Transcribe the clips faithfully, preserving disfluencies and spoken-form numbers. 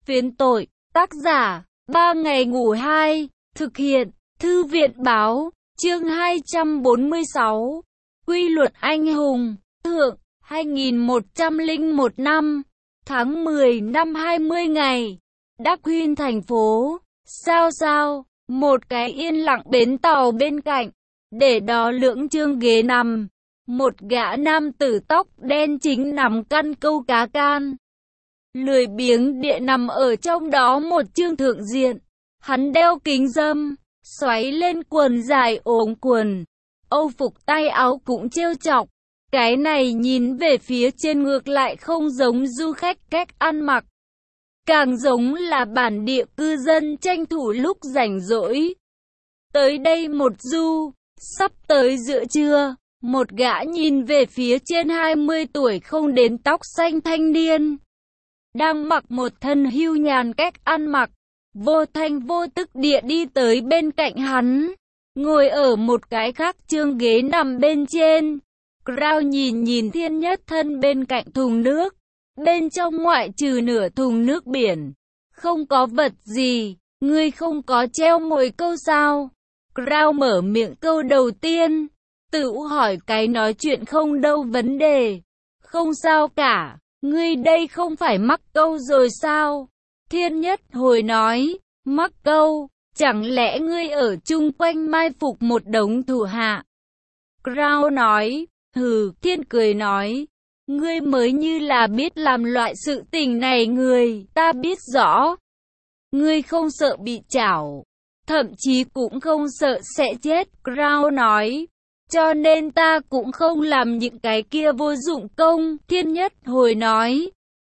Phiến tội, tác giả, ba ngày ngủ hai, thực hiện, Thư viện báo, chương hai trăm bốn mươi sáu, Quy luật anh hùng, thượng, hai nghìn một trăm lẻ một năm, tháng mười năm hai mươi ngày, Đắc Huynh thành phố, sao sao, một cái yên lặng bến tàu bên cạnh, để đó lưỡng chương ghế nằm, một gã nam tử tóc đen chính nằm căn câu cá can. Lười biếng địa nằm ở trong đó một chương thượng diện, hắn đeo kính râm, xoáy lên quần dài ống quần, âu phục tay áo cũng trêu chọc. Cái này nhìn về phía trên ngược lại không giống du khách cách ăn mặc, càng giống là bản địa cư dân tranh thủ lúc rảnh rỗi. Tới đây một du, sắp tới giữa trưa, một gã nhìn về phía trên hai mươi tuổi không đến tóc xanh thanh niên, đang mặc một thân hưu nhàn cách ăn mặc, vô thanh vô tức địa đi tới bên cạnh hắn, ngồi ở một cái khác chương ghế nằm bên trên. Crow nhìn nhìn Thiên Nhất thân bên cạnh thùng nước, bên trong ngoại trừ nửa thùng nước biển, không có vật gì. Ngươi không có treo mồi câu sao? Crow mở miệng câu đầu tiên, tự hỏi cái nói chuyện không đâu vấn đề. Không sao cả, ngươi đây không phải mắc câu rồi sao? Thiên Nhất hồi nói, mắc câu, chẳng lẽ ngươi ở chung quanh mai phục một đống thủ hạ? Crow nói, hừ. Thiên cười nói, ngươi mới như là biết làm loại sự tình này người, ta biết rõ. Ngươi không sợ bị chảo, thậm chí cũng không sợ sẽ chết. Crow nói, cho nên ta cũng không làm những cái kia vô dụng công. Thiên Nhất hồi nói,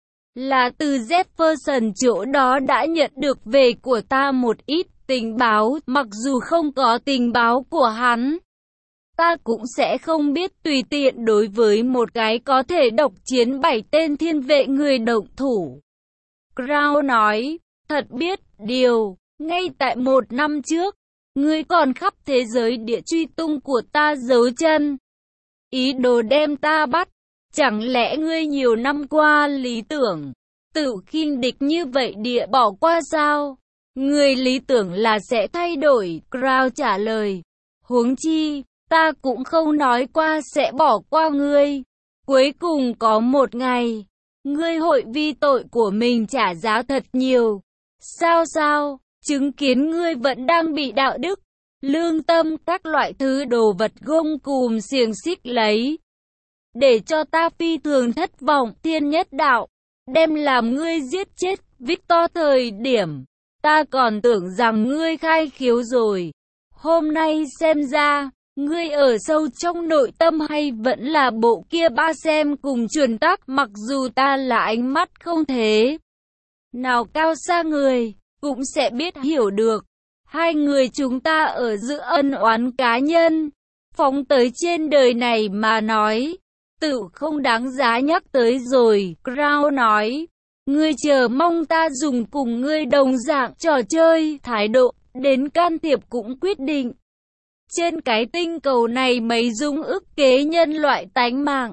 là từ Jefferson chỗ đó đã nhận được về của ta một ít tình báo, mặc dù không có tình báo của hắn, ta cũng sẽ không biết tùy tiện đối với một cái có thể độc chiến bảy tên thiên vệ người động thủ. Crow nói, thật biết điều, ngay tại một năm trước, ngươi còn khắp thế giới địa truy tung của ta giấu chân, ý đồ đem ta bắt. Chẳng lẽ ngươi nhiều năm qua lý tưởng, tự khinh địch như vậy địa bỏ qua sao? Người lý tưởng là sẽ thay đổi. Crow trả lời, huống chi, ta cũng không nói qua sẽ bỏ qua ngươi. Cuối cùng có một ngày, ngươi hội vì tội của mình trả giá thật nhiều. Sao sao, chứng kiến ngươi vẫn đang bị đạo đức, lương tâm, các loại thứ đồ vật gông cùm xiềng xích lấy, để cho ta phi thường thất vọng. Thiên Nhất đạo, đem làm ngươi giết chết Victor thời điểm, ta còn tưởng rằng ngươi khai khiếu rồi. Hôm nay xem ra, ngươi ở sâu trong nội tâm hay vẫn là bộ kia ba xem cùng truyền tác, mặc dù ta là ánh mắt không thế nào cao xa người, cũng sẽ biết hiểu được. Hai người chúng ta ở giữa ân oán cá nhân, phóng tới trên đời này mà nói, tự không đáng giá nhắc tới rồi. Crow nói, ngươi chờ mong ta dùng cùng ngươi đồng dạng trò chơi, thái độ, đến can thiệp cũng quyết định. Trên cái tinh cầu này mấy dung ức kế nhân loại tánh mạng.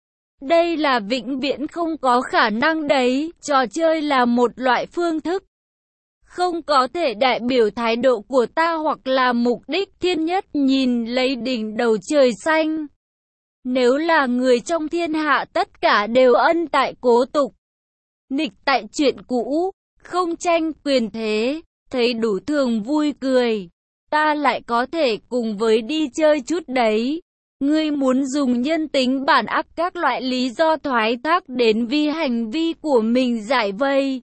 Đây là vĩnh viễn không có khả năng đấy, trò chơi là một loại phương thức, không có thể đại biểu thái độ của ta hoặc là mục đích. Thiên Nhất nhìn lấy đỉnh đầu trời xanh. Nếu là người trong thiên hạ tất cả đều ân tại cố tục, nghịch tại chuyện cũ, không tranh quyền thế, thấy đủ thường vui cười, ta lại có thể cùng với đi chơi chút đấy. Ngươi muốn dùng nhân tính bản ác các loại lý do thoái thác đến vi hành vi của mình giải vây.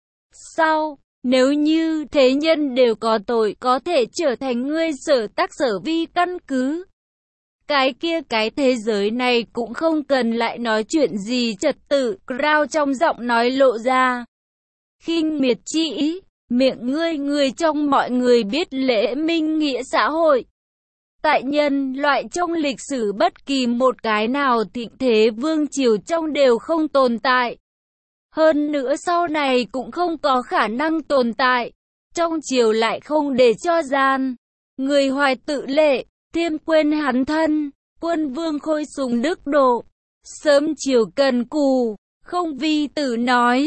Sao? Nếu như thế nhân đều có tội có thể trở thành ngươi sở tác sở vi căn cứ, cái kia cái thế giới này cũng không cần lại nói chuyện gì trật tự. Crow trong giọng nói lộ ra khinh miệt chi ý. Miệng ngươi, người trong mọi người biết lễ minh nghĩa xã hội. Tại nhân loại trong lịch sử bất kỳ một cái nào thịnh thế vương triều trong đều không tồn tại. Hơn nữa sau này cũng không có khả năng tồn tại. Trong triều lại không để cho gian người hoài tự lệ, thiêm quên hắn thân, quân vương khôi sùng đức độ, sớm chiều cần cù, không vi tử nói,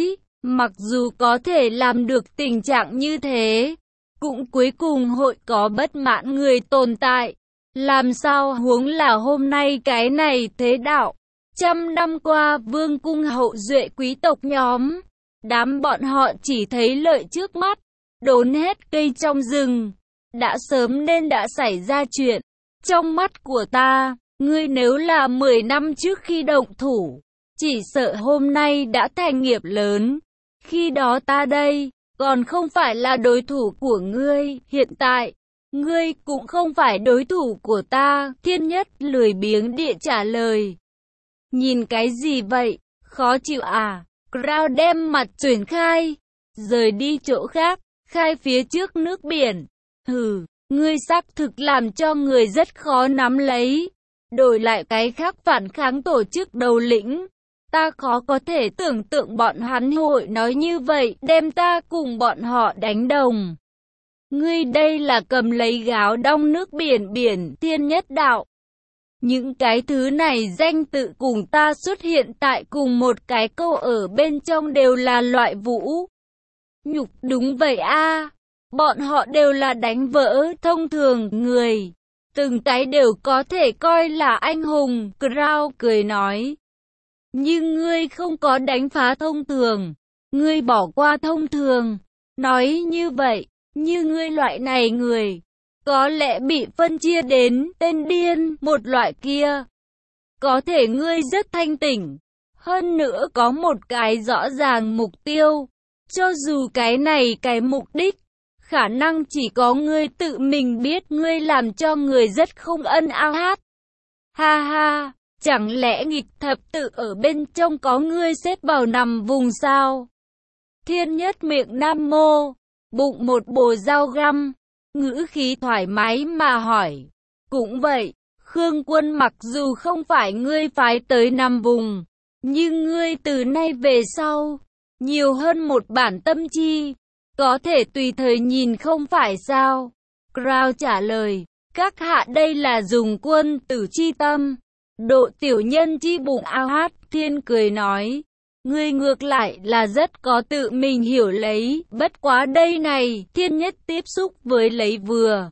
Mặc dù có thể làm được tình trạng như thế, cũng cuối cùng hội có bất mãn người tồn tại. Làm sao huống là hôm nay cái này thế đạo. Trăm năm qua vương cung hậu duệ quý tộc nhóm, đám bọn họ chỉ thấy lợi trước mắt, đốn hết cây trong rừng. Đã sớm nên đã xảy ra chuyện. Trong mắt của ta, ngươi nếu là mười năm trước khi động thủ, chỉ sợ hôm nay đã thành nghiệp lớn. Khi đó ta đây, còn không phải là đối thủ của ngươi, hiện tại, ngươi cũng không phải đối thủ của ta, Thiên Nhất lười biếng địa trả lời. Nhìn cái gì vậy, khó chịu à? Crown đem mặt chuyển khai, rời đi chỗ khác, khai phía trước nước biển. Hừ, ngươi xác thực làm cho người rất khó nắm lấy. Đổi lại cái khác phản kháng tổ chức đầu lĩnh. Ta khó có thể tưởng tượng bọn hắn hội nói như vậy, đem ta cùng bọn họ đánh đồng. Ngươi đây là cầm lấy gáo đong nước biển biển, Thiên Nhất đạo. Những cái thứ này danh tự cùng ta xuất hiện tại cùng một cái câu ở bên trong đều là loại vũ nhục. Đúng vậy a, bọn họ đều là đánh vỡ thông thường người. Từng cái đều có thể coi là anh hùng, Crow cười nói. Nhưng ngươi không có đánh phá thông thường, ngươi bỏ qua thông thường. Nói như vậy, như ngươi loại này người, có lẽ bị phân chia đến tên điên một loại kia. Có thể ngươi rất thanh tỉnh, hơn nữa có một cái rõ ràng mục tiêu. Cho dù cái này cái mục đích, khả năng chỉ có ngươi tự mình biết, ngươi làm cho người rất không ân ao hát. Ha ha, chẳng lẽ nghịch thập tự ở bên trong có ngươi xếp vào nằm vùng sao? Thiên Nhất miệng nam mô, bụng một bồ dao găm, ngữ khí thoải mái mà hỏi. Cũng vậy, Khương Quân mặc dù không phải ngươi phái tới nằm vùng, nhưng ngươi từ nay về sau, nhiều hơn một bản tâm chi, có thể tùy thời nhìn không phải sao? Crow trả lời, các hạ đây là dùng quân tử chi tâm, độ tiểu nhân chi bụng ao hát. Thiên cười nói, ngươi ngược lại là rất có tự mình hiểu lấy, bất quá đây này. Thiên Nhất tiếp xúc với lấy vừa,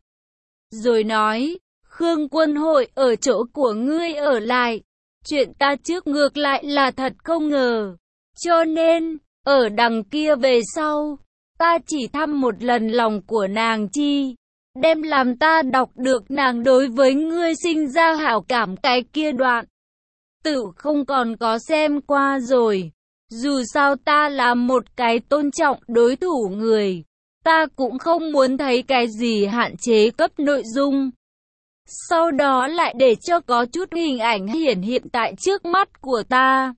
rồi nói, Khương Quân hội ở chỗ của ngươi ở lại, chuyện ta trước ngược lại là thật không ngờ, cho nên, ở đằng kia về sau, ta chỉ thăm một lần lòng của nàng chi, đem làm ta đọc được nàng đối với ngươi sinh ra hảo cảm cái kia đoạn. Tự không còn có xem qua rồi, dù sao ta là một cái tôn trọng đối thủ người, ta cũng không muốn thấy cái gì hạn chế cấp nội dung. Sau đó lại để cho có chút hình ảnh hiển hiện tại trước mắt của ta.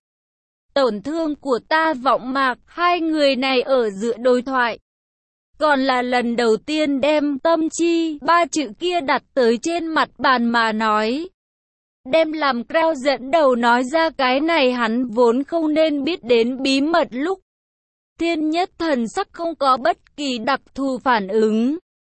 Tổn thương của ta vọng mạc, hai người này ở giữa đối thoại. Còn là lần đầu tiên đem tâm chi, ba chữ kia đặt tới trên mặt bàn mà nói. Đem làm Crow dẫn đầu nói ra cái này hắn vốn không nên biết đến bí mật lúc. Thiên Nhất thần sắc không có bất kỳ đặc thù phản ứng.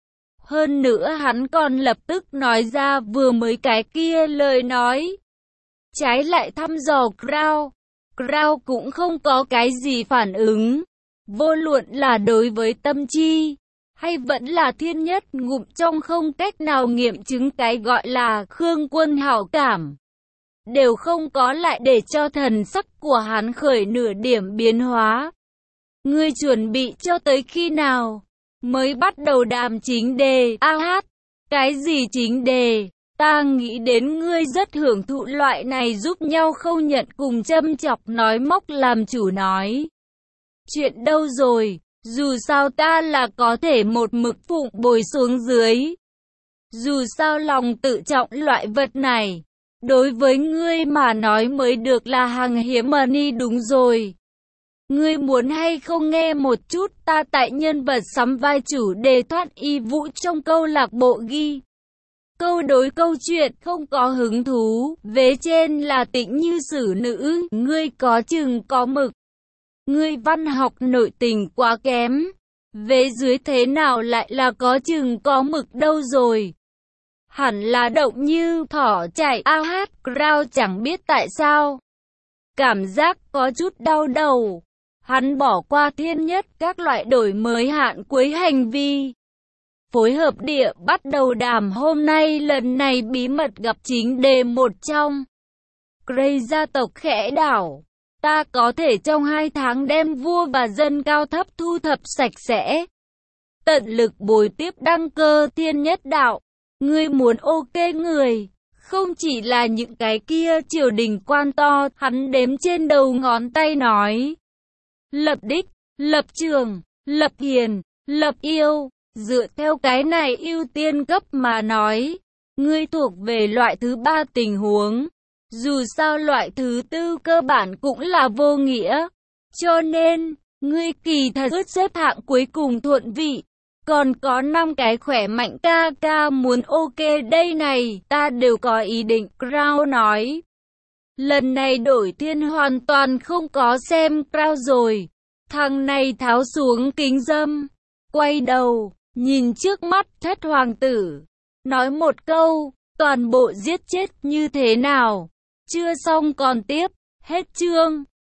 Hơn nữa hắn còn lập tức nói ra vừa mới cái kia lời nói. Trái lại thăm dò Crow. Crow cũng không có cái gì phản ứng. Vô luận là đối với tâm chi, hay vẫn là Thiên Nhất ngụm trong không cách nào nghiệm chứng cái gọi là Khương Quân hảo cảm. Đều không có lại để cho thần sắc của hắn khởi nửa điểm biến hóa. Ngươi chuẩn bị cho tới khi nào mới bắt đầu đàm chính đề? A hát, cái gì chính đề? Ta nghĩ đến ngươi rất hưởng thụ loại này giúp nhau không nhận cùng châm chọc nói móc làm chủ nói. Chuyện đâu rồi, dù sao ta là có thể một mực phụng bồi xuống dưới. Dù sao lòng tự trọng loại vật này, đối với ngươi mà nói mới được là hàng hiếm money đúng rồi. Ngươi muốn hay không nghe một chút ta tại nhân vật sắm vai chủ đề thoát y vũ trong câu lạc bộ ghi. Câu đối câu chuyện không có hứng thú, vế trên là tĩnh như xử nữ, ngươi có chừng có mực. Ngươi văn học nội tình quá kém, vế dưới thế nào lại là có chừng có mực đâu rồi. Hẳn là động như thỏ chạy. A hát, Crow chẳng biết tại sao. Cảm giác có chút đau đầu. Hắn bỏ qua thiên nhất các loại đổi mới hạn cuối hành vi. Phối hợp địa bắt đầu đàm hôm nay lần này bí mật gặp chính đề một trong. Grey gia tộc khẽ đảo. Ta có thể trong hai tháng đem vua và dân cao thấp thu thập sạch sẽ. Tận lực bồi tiếp đăng cơ thiên nhất đạo. Ngươi muốn ok người. Không chỉ là những cái kia triều đình quan to, hắn đếm trên đầu ngón tay nói. Lập đích, lập trường, lập hiền, lập yêu. Dựa theo cái này ưu tiên cấp mà nói. Ngươi thuộc về loại thứ ba tình huống. Dù sao loại thứ tư cơ bản cũng là vô nghĩa. Cho nên, ngươi kỳ thật ước xếp hạng cuối cùng thuận vị. Còn có năm cái khỏe mạnh ca ca muốn ok đây này, ta đều có ý định, Crown nói. Lần này đổi thiên hoàn toàn không có xem Crown rồi. Thằng này tháo xuống kính dâm, quay đầu, nhìn trước mắt thất hoàng tử. Nói một câu, toàn bộ giết chết như thế nào? Chưa xong còn tiếp, hết chương.